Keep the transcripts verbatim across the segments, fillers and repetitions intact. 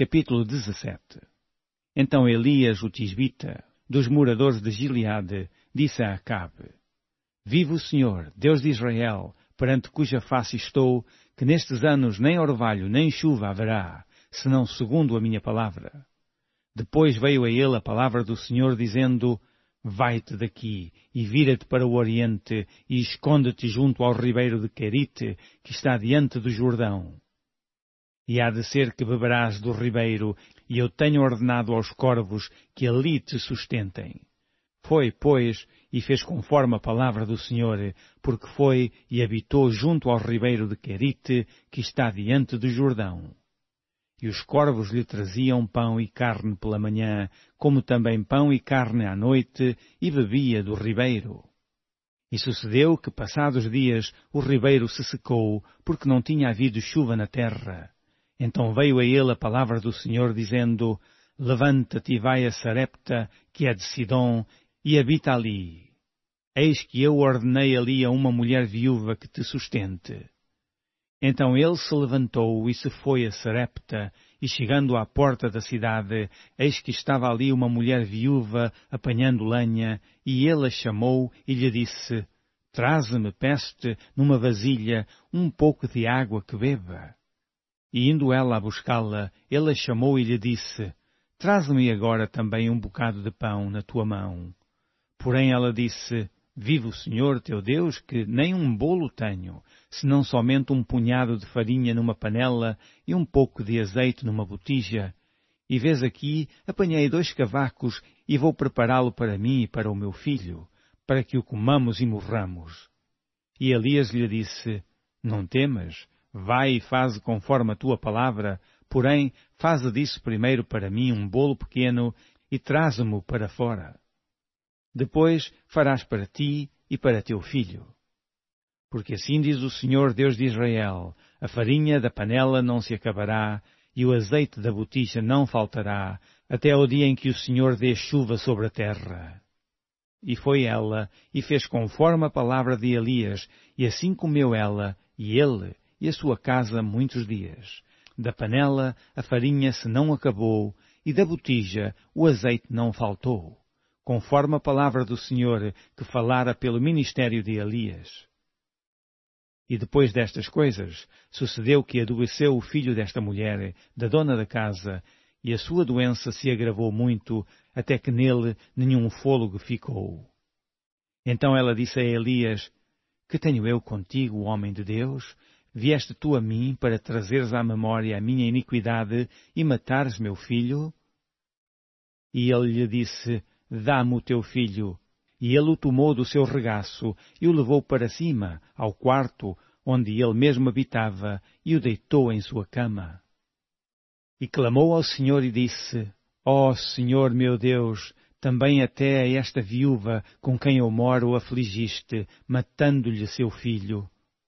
Capítulo dezassete. Então Elias, o tisbita, dos moradores de Gileade, disse a Acabe: Vive o Senhor, Deus de Israel, perante cuja face estou, que nestes anos nem orvalho nem chuva haverá, senão segundo a minha palavra. Depois veio a ele a palavra do Senhor, dizendo: Vai-te daqui, e vira-te para o oriente, e esconde-te junto ao ribeiro de Querite, que está diante do Jordão. E há de ser que beberás do ribeiro, e eu tenho ordenado aos corvos que ali te sustentem. Foi, pois, e fez conforme a palavra do Senhor, porque foi e habitou junto ao ribeiro de Querite, que está diante do Jordão. E os corvos lhe traziam pão e carne pela manhã, como também pão e carne à noite, e bebia do ribeiro. E sucedeu que, passados dias, o ribeiro se secou, porque não tinha havido chuva na terra. Então veio a ele a palavra do Senhor, dizendo: Levanta-te e vai a Sarepta, que é de Sidom, e habita ali. Eis que eu ordenei ali a uma mulher viúva que te sustente. Então ele se levantou e se foi a Sarepta, e chegando à porta da cidade, eis que estava ali uma mulher viúva apanhando lenha, e ele a chamou e lhe disse: Traze-me, peço-te, numa vasilha, um pouco de água que beba. E indo ela a buscá-la, ele a chamou e lhe disse: Traze-me agora também um bocado de pão na tua mão. Porém ela disse: Vive o Senhor teu Deus, que nem um bolo tenho, senão somente um punhado de farinha numa panela e um pouco de azeite numa botija. E vês aqui, apanhei dois cavacos e vou prepará-lo para mim e para o meu filho, para que o comamos e morramos. E Elias lhe disse: Não temas, vai e faze conforme a tua palavra, porém faze disso primeiro para mim um bolo pequeno e traze-mo para fora. Depois farás para ti e para teu filho. Porque assim diz o Senhor Deus de Israel: a farinha da panela não se acabará, e o azeite da botija não faltará, até ao dia em que o Senhor dê chuva sobre a terra. E foi ela, e fez conforme a palavra de Elias, e assim comeu ela, e ele, e a sua casa muitos dias. Da panela a farinha se não acabou, e da botija o azeite não faltou, conforme a palavra do Senhor que falara pelo ministério de Elias. E depois destas coisas, sucedeu que adoeceu o filho desta mulher, da dona da casa, e a sua doença se agravou muito, até que nele nenhum fôlego ficou. Então ela disse a Elias: Que tenho eu contigo, homem de Deus? Vieste tu a mim para trazeres à memória a minha iniquidade e matares meu filho? E ele lhe disse: Dá-me o teu filho. E ele o tomou do seu regaço e o levou para cima, ao quarto, onde ele mesmo habitava, e o deitou em sua cama. E clamou ao Senhor e disse: Ó Senhor meu Deus, também até a esta viúva com quem eu moro afligiste, matando-lhe seu filho.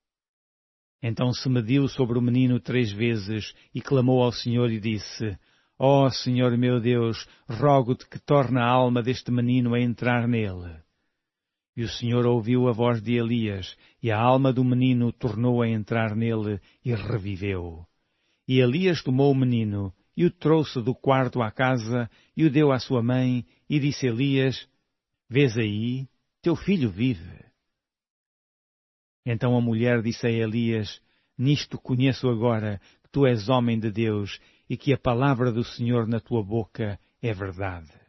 Então se mediu sobre o menino três vezes e clamou ao Senhor e disse: Ó Senhor meu Deus, rogo-te que torne a alma deste menino a entrar nele. E o Senhor ouviu a voz de Elias, e a alma do menino tornou a entrar nele e reviveu. E Elias tomou o menino e o trouxe do quarto à casa e o deu à sua mãe, e disse Elias: Vês aí, teu filho vive. Então a mulher disse a Elias: Nisto conheço agora que tu és homem de Deus e que a palavra do Senhor na tua boca é verdade.